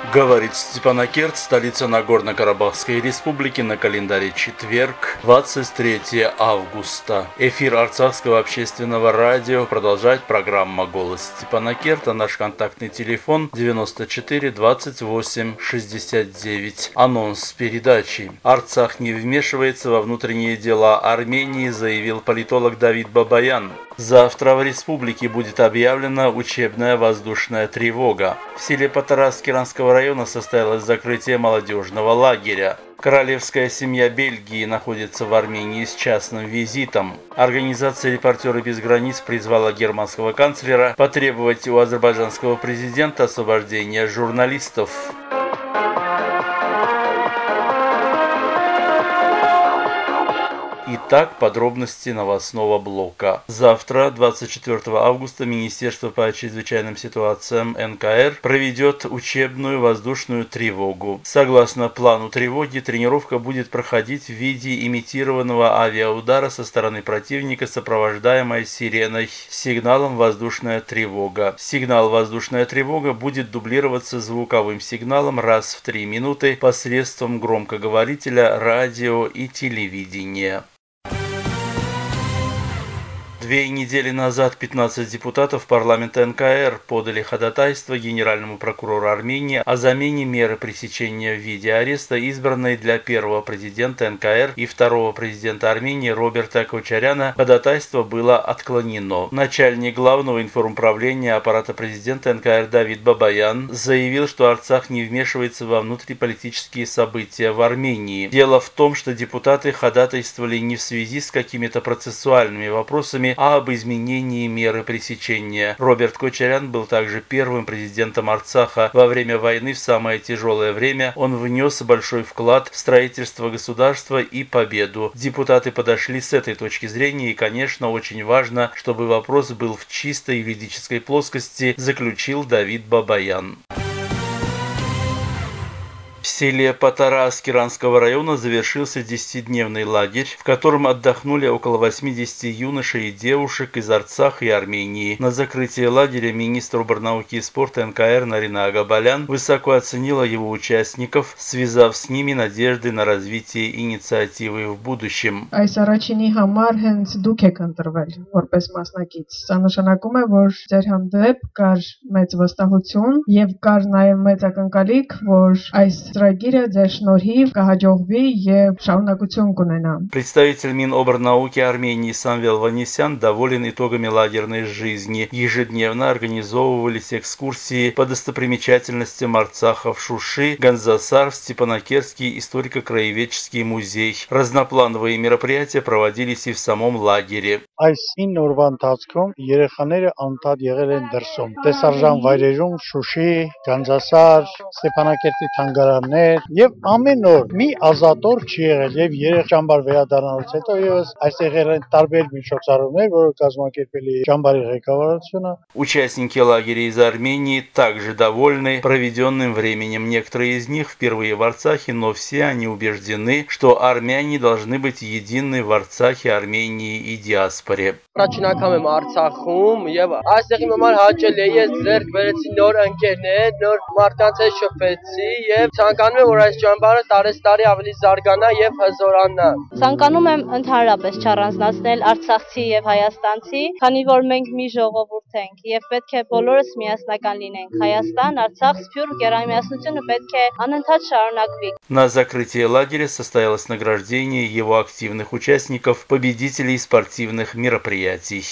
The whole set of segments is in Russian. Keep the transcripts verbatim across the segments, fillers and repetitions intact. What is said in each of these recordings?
Говорит Степанакерт, столица Нагорно-Карабахской республики, на календаре четверг, двадцать третьего августа. Эфир Арцахского общественного радио продолжает программа «Голос Степанакерта». Наш контактный телефон девяносто четыре двадцать восемь шестьдесят девять. Анонс передачи. Арцах не вмешивается во внутренние дела Армении, заявил политолог Давид Бабаян. Завтра в республике будет объявлена учебная воздушная тревога. В селе Патарас Киранского района состоялось закрытие молодежного лагеря. Королевская семья Бельгии находится в Армении с частным визитом. Организация «Репортеры без границ» призвала германского канцлера потребовать у азербайджанского президента освобождения журналистов. Итак, подробности новостного блока. Завтра, двадцать четвёртого августа, Министерство по чрезвычайным ситуациям эн ка эр проведет учебную воздушную тревогу. Согласно плану тревоги, тренировка будет проходить в виде имитированного авиаудара со стороны противника, сопровождаемой сиреной с сигналом «Воздушная тревога». Сигнал «Воздушная тревога» будет дублироваться звуковым сигналом раз в три минуты посредством громкоговорителя, радио и телевидения. Две недели назад пятнадцать депутатов парламента эн ка эр подали ходатайство генеральному прокурору Армении о замене меры пресечения в виде ареста, избранной для первого президента эн ка эр и второго президента Армении Роберта Кочаряна. Ходатайство было отклонено. Начальник главного информуправления аппарата президента эн ка эр Давид Бабаян заявил, что Арцах не вмешивается во внутриполитические события в Армении. Дело в том, что депутаты ходатайствовали не в связи с какими-то процессуальными вопросами, а об изменении меры пресечения. Роберт Кочарян был также первым президентом Арцаха. Во время войны, в самое тяжелое время, он внес большой вклад в строительство государства и победу. Депутаты подошли с этой точки зрения, и, конечно, очень важно, чтобы вопрос был в чистой юридической плоскости, заключил Давид Бабаян. В селе Патарас Киранского района завершился десятидневный лагерь, в котором отдохнули около восьмидесяти юношей и девушек из Арцаха и Армении. На закрытие лагеря министр оборнауки и спорта эн ка эр Нарина Агабалян высоко оценила его участников, связав с ними надежды на развитие инициативы в будущем. Այս առաջինի համար հենց դուք եք ընտրվել որպես մասնակից։ Սա նշանակում է, որ ձեր հանդեպ կար մեծ վստահություն եւ կար նաեւ մեծ ակնկալիք, որ այս Представитель Миноборнауки Армении Самвел Ванесян доволен итогами лагерной жизни. Ежедневно организовывались экскурсии по достопримечательностям Арцаха в Шуши, Ганзасар, в Степанакертский историко-краеведческий музей. Разноплановые мероприятия проводились и в самом лагере. Այս ինը օրվա ընթացքում երեխաները անընդհատ եղել են դրսում։ Տեսարժան վայրերում Շուշի, Գանձասար, Ստեփանակերտի թանգարաններ եւ ամեն օր մի ազատոր չի եղել եւ երեք ճամբար վերադառնալուց հետո եւս այստեղ եղել են տարբեր միջոցառումներ, որը կազմակերպել է ճամբարի ղեկավարությունը. Участники лагеря из Армении также довольны проведенным временем. Некоторые из них впервые в Арцахе, но все они убеждены, что армяне должны быть едины в Арцахе, Армении и диаспоре. Առաջին անգամ եմ Արցախում եւ այստեղ իմ համար հաճել է, ես ձեռք բերեցի նոր ընկերներ, նոր մարդկանց հետ շփվեցի եւ ցանկանում եմ, որ այս ճամբարը տարեստարի ավելի զարգանա եւ հզորանա։ Ցանկանում եմ ընդհանրապես չառանձնացնել արցախցի եւ հայաստանցի, քանի որ մենք մի ժողովուրդ ենք եւ պետք է բոլորս միասնական լինենք։ Հայաստան, Արցախ, Սփյուռք, գերամիասնությունը պետք է անընդհատ շարունակվի։ На закрытии лагеря состоялось награждение его активных участников, победителей спортивных мероприятий.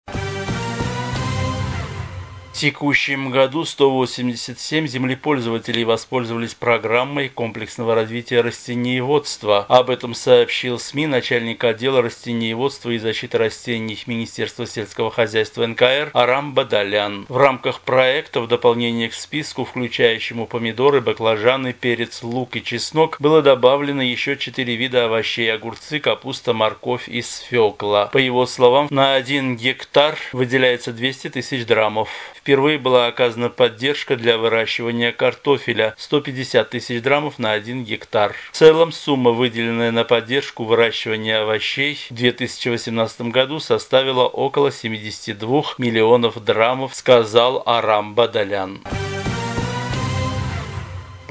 В текущем году сто восемьдесят семь землепользователей воспользовались программой комплексного развития растениеводства. Об этом сообщил СМИ начальник отдела растениеводства и защиты растений Министерства сельского хозяйства эн ка эр Арам Бадалян. В рамках проекта, в дополнение к списку, включающему помидоры, баклажаны, перец, лук и чеснок, было добавлено еще четыре вида овощей: огурцы, капуста, морковь и свекла. По его словам, на один гектар выделяется двести тысяч драмов. Впервые была оказана поддержка для выращивания картофеля – сто пятьдесят тысяч драмов на один гектар. В целом сумма, выделенная на поддержку выращивания овощей в две тысячи восемнадцатом году, составила около семидесяти двух миллионов драмов, сказал Арам Бадалян.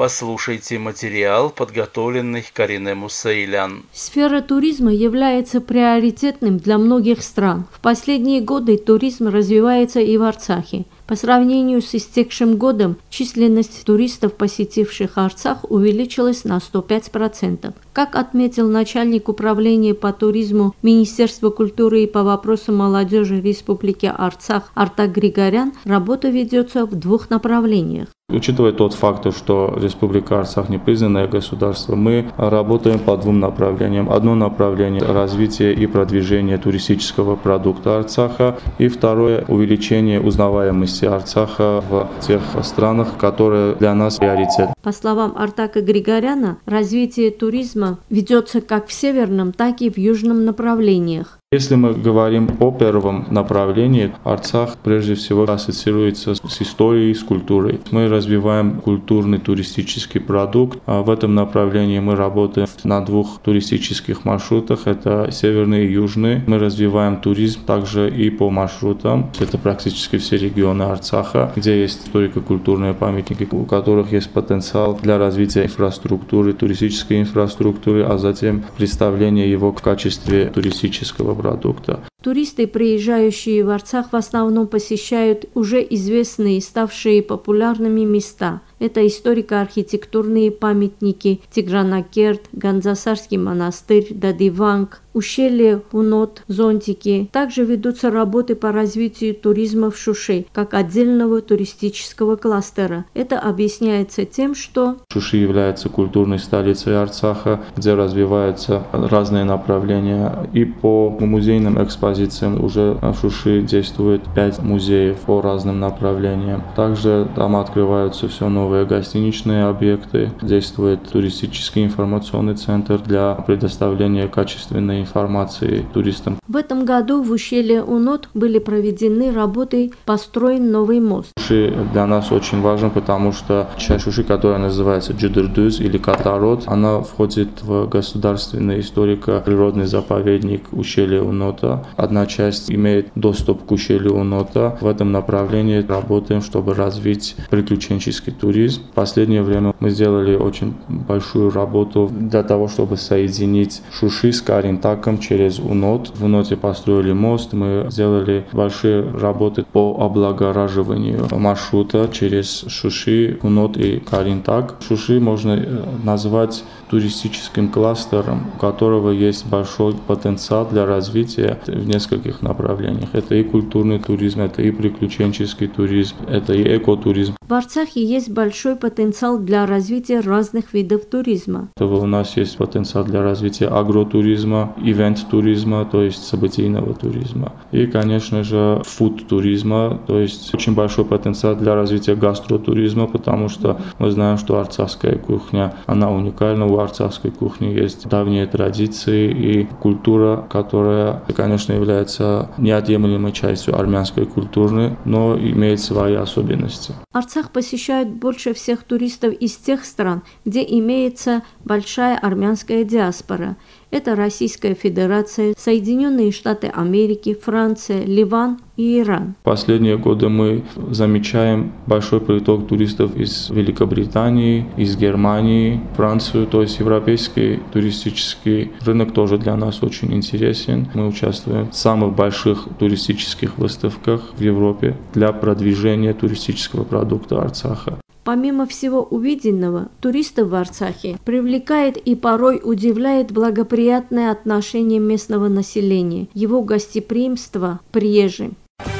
Послушайте материал, подготовленный Карине Мусаилян. Сфера туризма является приоритетным для многих стран. В последние годы туризм развивается и в Арцахе. По сравнению с истекшим годом, численность туристов, посетивших Арцах, увеличилась на сто пять процентов. Как отметил начальник управления по туризму Министерства культуры и по вопросам молодежи Республики Арцах Артак Григорян, работа ведется в двух направлениях. Учитывая тот факт, что Республика Арцах не признанное государство, мы работаем по двум направлениям. Одно направление – развитие и продвижение туристического продукта Арцаха, и второе – увеличение узнаваемости Арцаха в тех странах, которые для нас приоритет. По словам Артака Григоряна, развитие туризма ведется как в северном, так и в южном направлениях. Если мы говорим о первом направлении, Арцах прежде всего ассоциируется с историей, с культурой. Мы развиваем культурный туристический продукт. А в этом направлении мы работаем на двух туристических маршрутах. Это северный и южный. Мы развиваем туризм также и по маршрутам. Это практически все регионы Арцаха, где есть историко-культурные памятники, у которых есть потенциал для развития инфраструктуры, туристической инфраструктуры, а затем представления его в качестве туристического продукта. Туристы, приезжающие в Арцах, в основном посещают уже известные и ставшие популярными места. Это историко-архитектурные памятники Тигранакерт, Ганзасарский монастырь, Дадиванг, ущелье Унот, Зонтики. Также ведутся работы по развитию туризма в Шуши, как отдельного туристического кластера. Это объясняется тем, что Шуши является культурной столицей Арцаха, где развиваются разные направления. И по музейным экспозициям уже в Шуши действует пять музеев по разным направлениям. Также там открываются все новые гостиничные объекты, действует туристический информационный центр для предоставления качественной информации туристам. В этом году в ущелье Унот были проведены работы, построен новый мост. Шуши для нас очень важен, потому что часть Шуши, которая называется Джудырдуз или Катарот, она входит в государственный историко-природный заповедник ущелья Унота. Одна часть имеет доступ к ущелью Унота. В этом направлении работаем, чтобы развить приключенческий туризм. В последнее время мы сделали очень большую работу для того, чтобы соединить Шуши с Каринтаком через Унот. В Уноте построили мост. Мы сделали большие работы по облагораживанию маршрута через Шуши, Унот и Каринтак. Шуши можно назвать туристическим кластером, у которого есть большой потенциал для развития в нескольких направлениях. Это и культурный туризм, это и приключенческий туризм, это и экотуризм. В Арцахе есть большой потенциал для развития разных видов туризма. У нас есть потенциал для развития агротуризма, ивент-туризма, то есть событийного туризма. И, конечно же, фуд-туризма, то есть очень большой потенциал для развития гастротуризма, потому что мы знаем, что арцахская кухня, она уникальна. У арцахской кухни есть давние традиции и культура, которая, конечно, является неотъемлемой частью армянской культуры, но имеет свои особенности. Арцах посещают больше всех туристов из тех стран, где имеется большая армянская диаспора. Это Российская Федерация, Соединенные Штаты Америки, Франция, Ливан и Иран. В последние годы мы замечаем большой приток туристов из Великобритании, из Германии, Францию, то есть европейский туристический рынок тоже для нас очень интересен. Мы участвуем в самых больших туристических выставках в Европе для продвижения туристического продукта Арцаха. Помимо всего увиденного, туристов в Арцахе привлекает и порой удивляет благоприятное отношение местного населения, его гостеприимство к приезжим.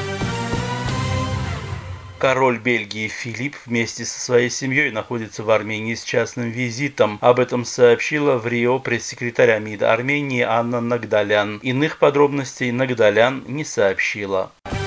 Король Бельгии Филипп вместе со своей семьей находится в Армении с частным визитом. Об этом сообщила в Рио пресс-секретарь МИДа Армении Анна Нагдалян. Иных подробностей Нагдалян не сообщила.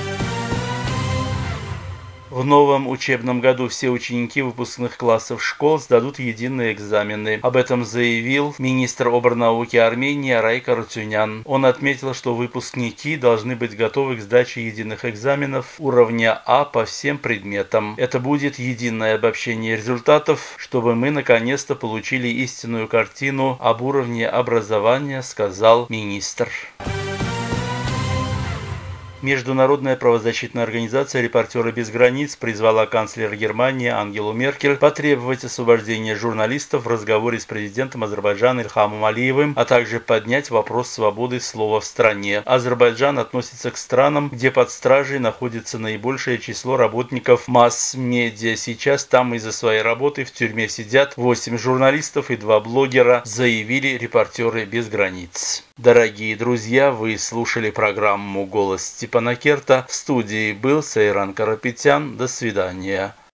В новом учебном году все ученики выпускных классов школ сдадут единые экзамены. Об этом заявил министр обрнауки Армении Райк Арутюнян. Он отметил, что выпускники должны быть готовы к сдаче единых экзаменов уровня А по всем предметам. Это будет единое обобщение результатов, чтобы мы наконец-то получили истинную картину об уровне образования, сказал министр. Международная правозащитная организация «Репортеры без границ» призвала канцлера Германии Ангелу Меркель потребовать освобождения журналистов в разговоре с президентом Азербайджана Ильхамом Алиевым, а также поднять вопрос свободы слова в стране. Азербайджан относится к странам, где под стражей находится наибольшее число работников масс-медиа. Сейчас там из-за своей работы в тюрьме сидят восемь журналистов и два блогера, заявили «Репортеры без границ». Дорогие друзья, вы слушали программу «Голос Степана Керта». В студии был Сайран Карапетян. До свидания.